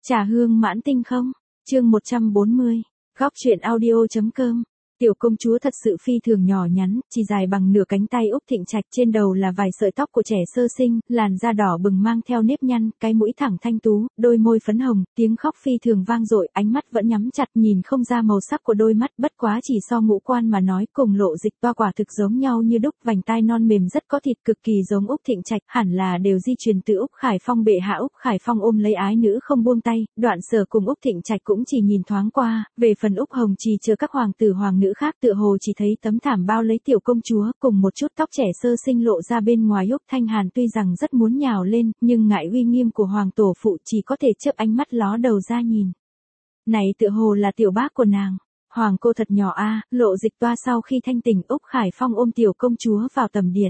Trà hương mãn tinh không? Chương 140. Góc truyện audio.com. Tiểu công chúa thật sự phi thường nhỏ nhắn, chỉ dài bằng nửa cánh tay Úc Thịnh Trạch, trên đầu là vài sợi tóc của trẻ sơ sinh, làn da đỏ bừng mang theo nếp nhăn, cái mũi thẳng thanh tú, đôi môi phấn hồng, tiếng khóc phi thường vang dội, ánh mắt vẫn nhắm chặt, nhìn không ra màu sắc của đôi mắt, bất quá chỉ so ngũ quan mà nói, cùng Lộ Dịch Toa quả thực giống nhau như đúc, vành tai non mềm rất có thịt, cực kỳ giống Úc Thịnh Trạch, hẳn là đều di truyền từ Úc Khải Phong bệ hạ. Úc Khải Phong ôm lấy ái nữ không buông tay, Đoạn Sở cùng Úc Thịnh Trạch cũng chỉ nhìn thoáng qua, về phần Úc Hồng Trì chờ các hoàng tử hoàng nữ khác tựa hồ chỉ thấy tấm thảm bao lấy tiểu công chúa, cùng một chút tóc trẻ sơ sinh lộ ra bên ngoài. Úc Thanh Hàn tuy rằng rất muốn nhào lên, nhưng ngại uy nghiêm của hoàng tổ phụ, chỉ có thể chớp ánh mắt ló đầu ra nhìn. Này tựa hồ là tiểu bác của nàng. Hoàng cô thật nhỏ a. Lộ Dịch Toa sau khi thanh tỉnh, Úc Khải Phong ôm tiểu công chúa vào tầm điện.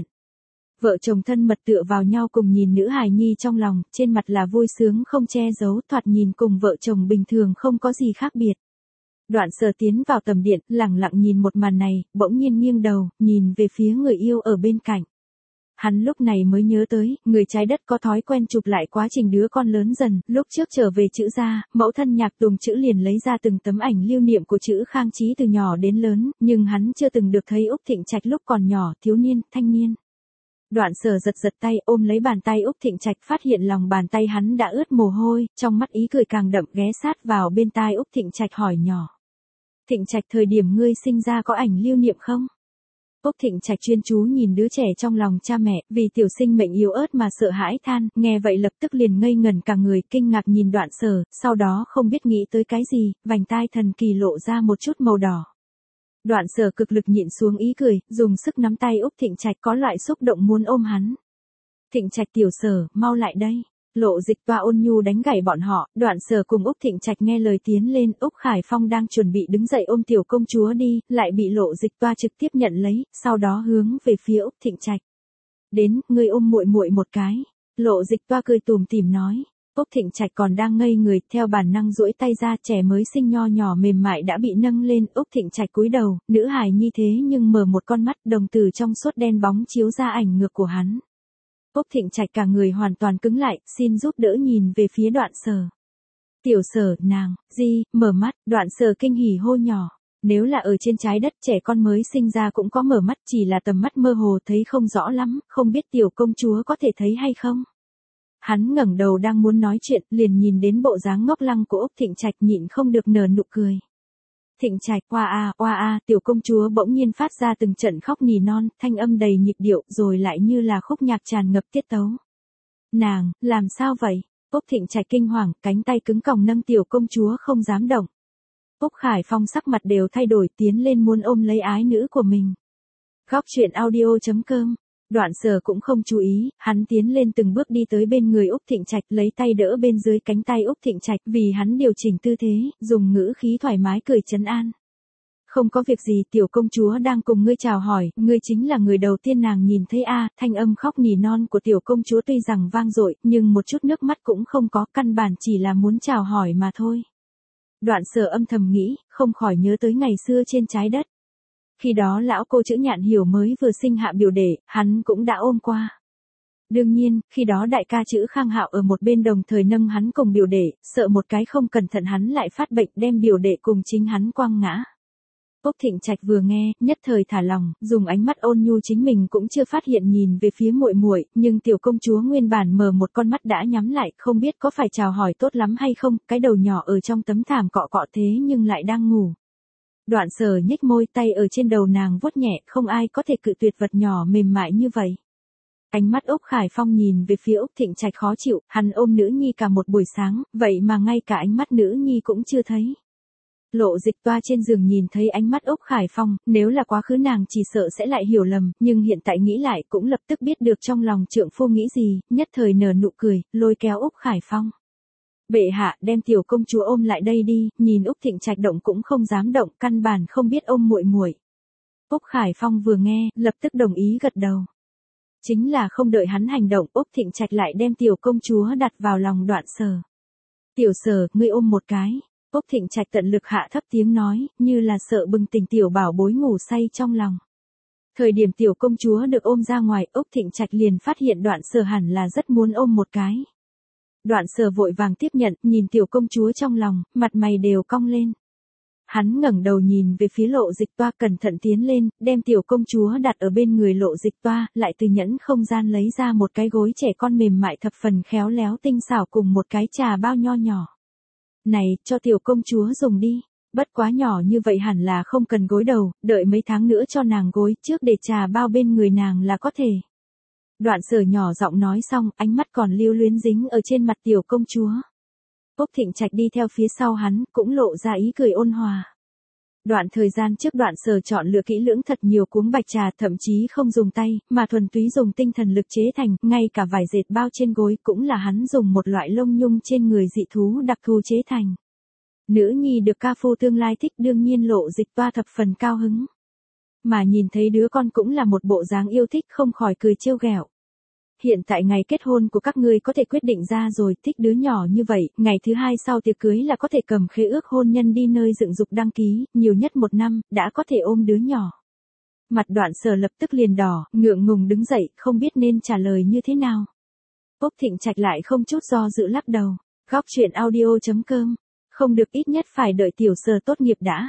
Vợ chồng thân mật tựa vào nhau cùng nhìn nữ hài nhi trong lòng, trên mặt là vui sướng không che giấu, thoạt nhìn cùng vợ chồng bình thường không có gì khác biệt. Đoạn Sở tiến vào tầm điện, lặng lặng nhìn một màn này, bỗng nhiên nghiêng đầu, nhìn về phía người yêu ở bên cạnh. Hắn lúc này mới nhớ tới, người trái đất có thói quen chụp lại quá trình đứa con lớn dần, lúc trước trở về Chữ gia, mẫu thân Nhạc Tùng Chữ liền lấy ra từng tấm ảnh lưu niệm của Chữ Khang Chí từ nhỏ đến lớn, nhưng hắn chưa từng được thấy Úc Thịnh Trạch lúc còn nhỏ, thiếu niên, thanh niên. Đoạn Sở giật giật tay ôm lấy bàn tay Úc Thịnh Trạch, phát hiện lòng bàn tay hắn đã ướt mồ hôi, trong mắt ý cười càng đậm, ghé sát vào bên tai Úc Thịnh Trạch hỏi nhỏ. Thịnh Trạch, thời điểm ngươi sinh ra có ảnh lưu niệm không? Úc Thịnh Trạch chuyên chú nhìn đứa trẻ trong lòng cha mẹ, vì tiểu sinh mệnh yếu ớt mà sợ hãi than, nghe vậy lập tức liền ngây ngẩn cả người, kinh ngạc nhìn Đoạn Sở, sau đó không biết nghĩ tới cái gì, vành tai thần kỳ lộ ra một chút màu đỏ. Đoạn Sở cực lực nhịn xuống ý cười, dùng sức nắm tay Úc Thịnh Trạch, có loại xúc động muốn ôm hắn. Thịnh Trạch, tiểu Sở, mau lại đây. Lộ Dịch Toa ôn nhu đánh gãy bọn họ, Đoạn Sở cùng Úc Thịnh Trạch nghe lời tiến lên, Úc Khải Phong đang chuẩn bị đứng dậy ôm tiểu công chúa đi, lại bị Lộ Dịch Toa trực tiếp nhận lấy, sau đó hướng về phía Úc Thịnh Trạch. Đến, ngươi ôm muội muội một cái. Lộ Dịch Toa cười tủm tỉm nói. Úc Thịnh Trạch còn đang ngây người, theo bản năng duỗi tay ra, trẻ mới sinh nho nhỏ mềm mại đã bị nâng lên. Úc Thịnh Trạch cúi đầu, nữ hài nhi thế nhưng mở một con mắt, đồng tử trong suốt đen bóng chiếu ra ảnh ngược của hắn. Úc Thịnh Trạch cả người hoàn toàn cứng lại, xin giúp đỡ nhìn về phía Đoạn Sở. Tiểu Sở, nàng, mở mắt. Đoạn Sở kinh hỉ hô nhỏ. Nếu là ở trên trái đất, trẻ con mới sinh ra cũng có mở mắt, chỉ là tầm mắt mơ hồ thấy không rõ lắm, không biết tiểu công chúa có thể thấy hay không. Hắn ngẩng đầu đang muốn nói chuyện, liền nhìn đến bộ dáng ngốc lăng của Úc Thịnh Trạch, nhịn không được nở nụ cười. Thịnh Trạch, oa a, tiểu công chúa bỗng nhiên phát ra từng trận khóc nỉ non, thanh âm đầy nhịp điệu, rồi lại như là khúc nhạc tràn ngập tiết tấu. Nàng, làm sao vậy? Úc Thịnh Trạch kinh hoàng, cánh tay cứng còng nâng tiểu công chúa không dám động. Úc Khải Phong sắc mặt đều thay đổi, tiến lên muốn ôm lấy ái nữ của mình. Góc truyện audio.com. Đoạn Sở cũng không chú ý, hắn tiến lên từng bước đi tới bên người Úc Thịnh Trạch, lấy tay đỡ bên dưới cánh tay Úc Thịnh Trạch, vì hắn điều chỉnh tư thế, dùng ngữ khí thoải mái cười trấn an. Không có việc gì, tiểu công chúa đang cùng ngươi chào hỏi, ngươi chính là người đầu tiên nàng nhìn thấy a. Thanh âm khóc nỉ non của tiểu công chúa tuy rằng vang dội, nhưng một chút nước mắt cũng không có, căn bản chỉ là muốn chào hỏi mà thôi. Đoạn Sở âm thầm nghĩ, không khỏi nhớ tới ngày xưa trên trái đất. Khi đó lão cô Chữ Nhạn Hiểu mới vừa sinh hạ biểu đệ, hắn cũng đã ôm qua. Đương nhiên, khi đó đại ca Chữ Khang Hạo ở một bên đồng thời nâng hắn cùng biểu đệ, sợ một cái không cẩn thận hắn lại phát bệnh đem biểu đệ cùng chính hắn quăng ngã. Úc Thịnh Trạch vừa nghe, nhất thời thả lòng, dùng ánh mắt ôn nhu chính mình cũng chưa phát hiện nhìn về phía muội muội, nhưng tiểu công chúa nguyên bản mở một con mắt đã nhắm lại, không biết có phải chào hỏi tốt lắm hay không, cái đầu nhỏ ở trong tấm thảm cọ cọ thế nhưng lại đang ngủ. Đoạn Sở nhếch môi, tay ở trên đầu nàng vuốt nhẹ, không ai có thể cự tuyệt vật nhỏ mềm mại như vậy. Ánh mắt Úc Khải Phong nhìn về phía Úc Thịnh Trạch khó chịu, hắn ôm nữ nhi cả một buổi sáng, vậy mà ngay cả ánh mắt nữ nhi cũng chưa thấy. Lộ Dịch Toa trên giường nhìn thấy ánh mắt Úc Khải Phong, nếu là quá khứ nàng chỉ sợ sẽ lại hiểu lầm, nhưng hiện tại nghĩ lại cũng lập tức biết được trong lòng trượng phu nghĩ gì, nhất thời nở nụ cười, lôi kéo Úc Khải Phong. Bệ hạ, đem tiểu công chúa ôm lại đây đi, nhìn Úc Thịnh Trạch động cũng không dám động, căn bản không biết ôm muội muội. Úc Khải Phong vừa nghe, lập tức đồng ý gật đầu. Chính là không đợi hắn hành động, Úc Thịnh Trạch lại đem tiểu công chúa đặt vào lòng Đoạn Sở. Tiểu Sở, ngươi ôm một cái. Úc Thịnh Trạch tận lực hạ thấp tiếng nói, như là sợ bừng tỉnh tiểu bảo bối ngủ say trong lòng. Thời điểm tiểu công chúa được ôm ra ngoài, Úc Thịnh Trạch liền phát hiện Đoạn Sở hẳn là rất muốn ôm một cái. Đoạn Sở vội vàng tiếp nhận, nhìn tiểu công chúa trong lòng, mặt mày đều cong lên. Hắn ngẩng đầu nhìn về phía Lộ Dịch Toa, cẩn thận tiến lên, đem tiểu công chúa đặt ở bên người Lộ Dịch Toa, lại từ nhẫn không gian lấy ra một cái gối trẻ con mềm mại thập phần khéo léo tinh xảo cùng một cái trà bao nho nhỏ. Này, cho tiểu công chúa dùng đi. Bất quá nhỏ như vậy hẳn là không cần gối đầu, đợi mấy tháng nữa cho nàng gối trước để trà bao bên người nàng là có thể. Đoạn Sở nhỏ giọng nói xong, ánh mắt còn lưu luyến dính ở trên mặt tiểu công chúa. Úc Thịnh Trạch đi theo phía sau hắn, cũng lộ ra ý cười ôn hòa. Đoạn thời gian trước Đoạn Sở chọn lựa kỹ lưỡng thật nhiều cuống bạch trà, thậm chí không dùng tay, mà thuần túy dùng tinh thần lực chế thành, ngay cả vải dệt bao trên gối cũng là hắn dùng một loại lông nhung trên người dị thú đặc thù chế thành. Nữ nhi được ca phu tương lai thích, đương nhiên Lộ Dịch Toa thập phần cao hứng. Mà nhìn thấy đứa con cũng là một bộ dáng yêu thích, không khỏi cười trêu ghẹo. Hiện tại ngày kết hôn của các ngươi có thể quyết định ra rồi, thích đứa nhỏ như vậy, ngày thứ 2 sau tiệc cưới là có thể cầm khế ước hôn nhân đi nơi dựng dục đăng ký, nhiều nhất 1 năm, đã có thể ôm đứa nhỏ. Mặt Đoạn Sở lập tức liền đỏ, ngượng ngùng đứng dậy, không biết nên trả lời như thế nào. Úc Thịnh Trạch lại không chút do dự lắc đầu. Góc truyện audio.com. Không được, ít nhất phải đợi tiểu Sở tốt nghiệp đã.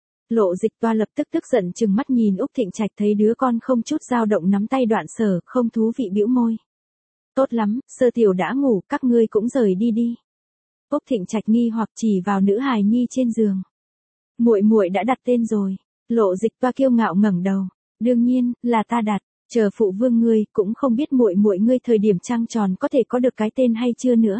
Lộ Dịch Toa lập tức tức giận trừng mắt nhìn Úc Thịnh Trạch, thấy đứa con không chút dao động nắm tay Đoạn Sở, không thú vị bĩu môi. Tốt lắm, Sơ tiểu đã ngủ, các ngươi cũng rời đi đi. Úc Thịnh Trạch nghi hoặc chỉ vào nữ hài nhi trên giường. Muội muội đã đặt tên rồi. Lộ Dịch Toa kiêu ngạo ngẩng đầu. Đương nhiên, là ta đặt, chờ phụ vương ngươi, cũng không biết muội muội ngươi thời điểm trăng tròn có thể có được cái tên hay chưa nữa.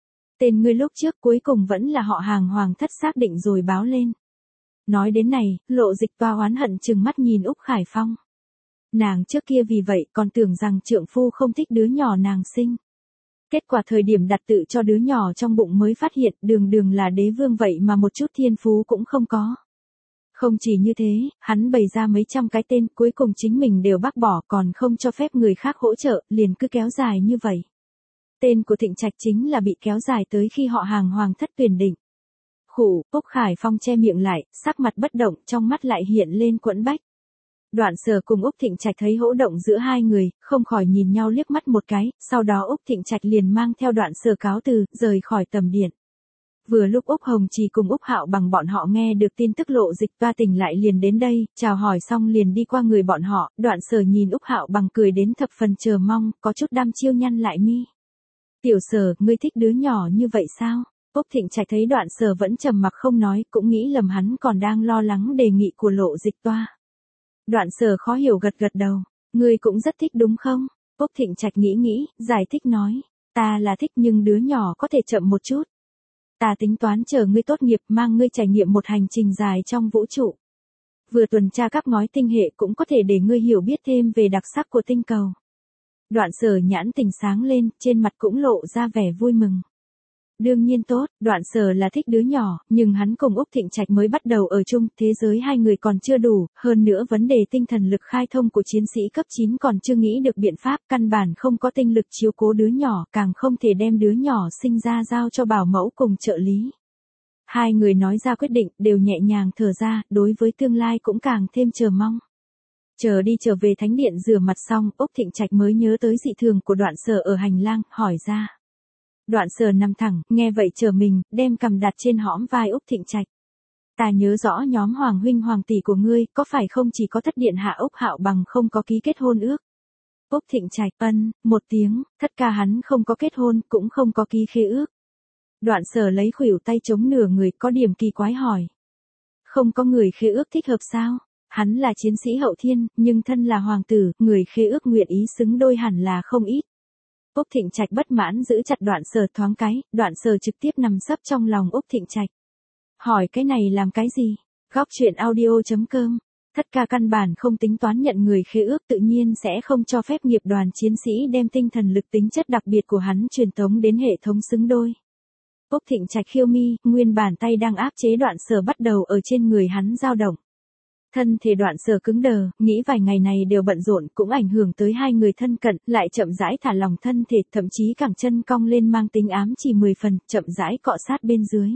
Tên ngươi lúc trước cuối cùng vẫn là họ Hàng Hoàng Thất xác định rồi báo lên. Nói đến này, Lộ Dịch Toa oán hận trừng mắt nhìn Úc Khải Phong. Nàng trước kia vì vậy còn tưởng rằng trượng phu không thích đứa nhỏ nàng sinh. Kết quả thời điểm đặt tự cho đứa nhỏ trong bụng mới phát hiện đường là đế vương vậy mà một chút thiên phú cũng không có. Không chỉ như thế, hắn bày ra mấy trăm cái tên, cuối cùng chính mình đều bác bỏ, còn không cho phép người khác hỗ trợ, liền cứ kéo dài như vậy. Tên của Thịnh Trạch chính là bị kéo dài tới khi họ Hàng Hoàng Thất tuyển định. Khủ, Úc Khải Phong che miệng lại, sắc mặt bất động, trong mắt lại hiện lên quẫn bách. Đoạn Sở cùng Úc Thịnh Trạch thấy hỗn động giữa hai người, không khỏi nhìn nhau liếc mắt một cái, sau đó Úc Thịnh Trạch liền mang theo Đoạn Sở cáo từ, rời khỏi tầm điện. Vừa lúc Úc Hồng Trì cùng Úc Hạo Bằng bọn họ nghe được tin tức Lộ Dịch Toa tỉnh lại liền đến đây, chào hỏi xong liền đi qua người bọn họ, Đoạn Sở nhìn Úc Hạo Bằng cười đến thập phần chờ mong, có chút đăm chiêu nhăn lại mi. Tiểu Sở, ngươi thích đứa nhỏ như vậy sao? Úc Thịnh Trạch thấy Đoạn Sở vẫn trầm mặc không nói, cũng nghĩ lầm hắn còn đang lo lắng đề nghị của Lộ Dịch Toa. Đoạn Sở khó hiểu gật gật đầu, ngươi cũng rất thích đúng không? Úc Thịnh Trạch nghĩ, giải thích nói, ta là thích nhưng đứa nhỏ có thể chậm một chút. Ta tính toán chờ ngươi tốt nghiệp mang ngươi trải nghiệm một hành trình dài trong vũ trụ. Vừa tuần tra các ngói tinh hệ cũng có thể để ngươi hiểu biết thêm về đặc sắc của tinh cầu. Đoạn Sở nhãn tình sáng lên, trên mặt cũng lộ ra vẻ vui mừng. Đương nhiên tốt, Đoạn Sở là thích đứa nhỏ, nhưng hắn cùng Úc Thịnh Trạch mới bắt đầu ở chung, thế giới hai người còn chưa đủ, hơn nữa vấn đề tinh thần lực khai thông của chiến sĩ cấp 9 còn chưa nghĩ được biện pháp, căn bản không có tinh lực chiếu cố đứa nhỏ, càng không thể đem đứa nhỏ sinh ra giao cho bảo mẫu cùng trợ lý. Hai người nói ra quyết định, đều nhẹ nhàng thở ra, đối với tương lai cũng càng thêm chờ mong. Chờ đi trở về thánh điện rửa mặt xong, Úc Thịnh Trạch mới nhớ tới dị thường của Đoạn Sở ở hành lang, hỏi ra. Đoạn Sở nằm thẳng, nghe vậy trở mình, đem cằm đặt trên hõm vai Úc Thịnh Trạch. Ta nhớ rõ nhóm Hoàng huynh Hoàng tỷ của ngươi, có phải không chỉ có Thất điện hạ Úc Hạo Bằng không có ký kết hôn ước? Úc Thịnh Trạch một tiếng, Thất ca hắn không có kết hôn, cũng không có ký khế ước. Đoạn Sở lấy khuỷu tay chống nửa người, có điểm kỳ quái hỏi. Không có người khế ước thích hợp sao? Hắn là chiến sĩ hậu thiên, nhưng thân là hoàng tử, người khế ước nguyện ý xứng đôi hẳn là không ít. Úc Thịnh Trạch bất mãn giữ chặt Đoạn Sở thoáng cái, Đoạn Sở trực tiếp nằm sấp trong lòng Úc Thịnh Trạch. Hỏi cái này làm cái gì? Góc truyện audio.com. Thất ca căn bản không tính toán nhận người khế ước, tự nhiên sẽ không cho phép nghiệp đoàn chiến sĩ đem tinh thần lực tính chất đặc biệt của hắn truyền tống đến hệ thống xứng đôi. Úc Thịnh Trạch khiêu mi, nguyên bàn tay đang áp chế Đoạn Sở bắt đầu ở trên người hắn dao động. Thân thể Đoạn Sở cứng đờ, nghĩ vài ngày này đều bận rộn cũng ảnh hưởng tới hai người thân cận, lại chậm rãi thả lòng thân thể, thậm chí cẳng chân cong lên mang tính ám chỉ 10 phần, chậm rãi cọ sát bên dưới.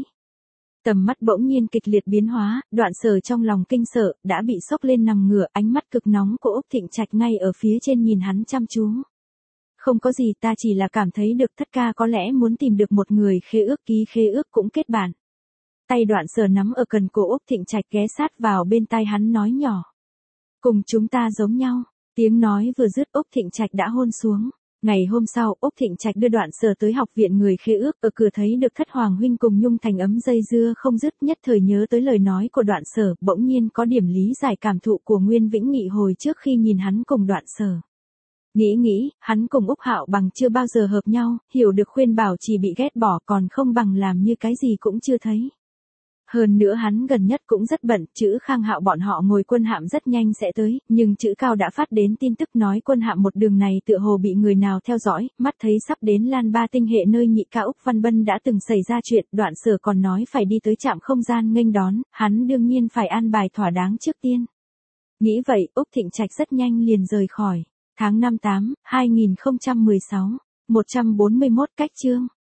Tầm mắt bỗng nhiên kịch liệt biến hóa, Đoạn Sở trong lòng kinh sợ, đã bị sốc lên nằm ngửa, ánh mắt cực nóng của Úc Thịnh Trạch ngay ở phía trên nhìn hắn chăm chú. Không có gì, ta chỉ là cảm thấy được thất ca có lẽ muốn tìm được một người khế ước, ký khế ước cũng kết bạn. Tay Đoạn Sở nắm ở cần cổ Úc Thịnh Trạch, ghé sát vào bên tai hắn nói nhỏ. Cùng chúng ta giống nhau. Tiếng nói vừa dứt, Úc Thịnh Trạch đã hôn xuống. Ngày hôm sau, Úc Thịnh Trạch đưa Đoạn Sở tới học viện người khế ước, ở cửa thấy được Thất Hoàng huynh cùng Nhung Thành ấm dây dưa không dứt, nhất thời nhớ tới lời nói của Đoạn Sở, bỗng nhiên có điểm lý giải cảm thụ của Nguyên Vĩnh Nghị hồi trước khi nhìn hắn cùng Đoạn Sở. Nghĩ, hắn cùng Úc Hạo Bằng chưa bao giờ hợp nhau, hiểu được khuyên bảo chỉ bị ghét bỏ, còn không bằng làm như cái gì cũng chưa thấy. Hơn nữa hắn gần nhất cũng rất bận, chữ Khang Hạo bọn họ ngồi quân hạm rất nhanh sẽ tới, nhưng chữ Cao đã phát đến tin tức nói quân hạm một đường này tựa hồ bị người nào theo dõi, mắt thấy sắp đến Lan Ba tinh hệ nơi nhị ca Úc Văn Bân đã từng xảy ra chuyện, Đoạn Sở còn nói phải đi tới trạm không gian nghênh đón, hắn đương nhiên phải an bài thỏa đáng trước tiên. Nghĩ vậy, Úc Thịnh Trạch rất nhanh liền rời khỏi. Tháng 5/8, 2016, 141 cách chương.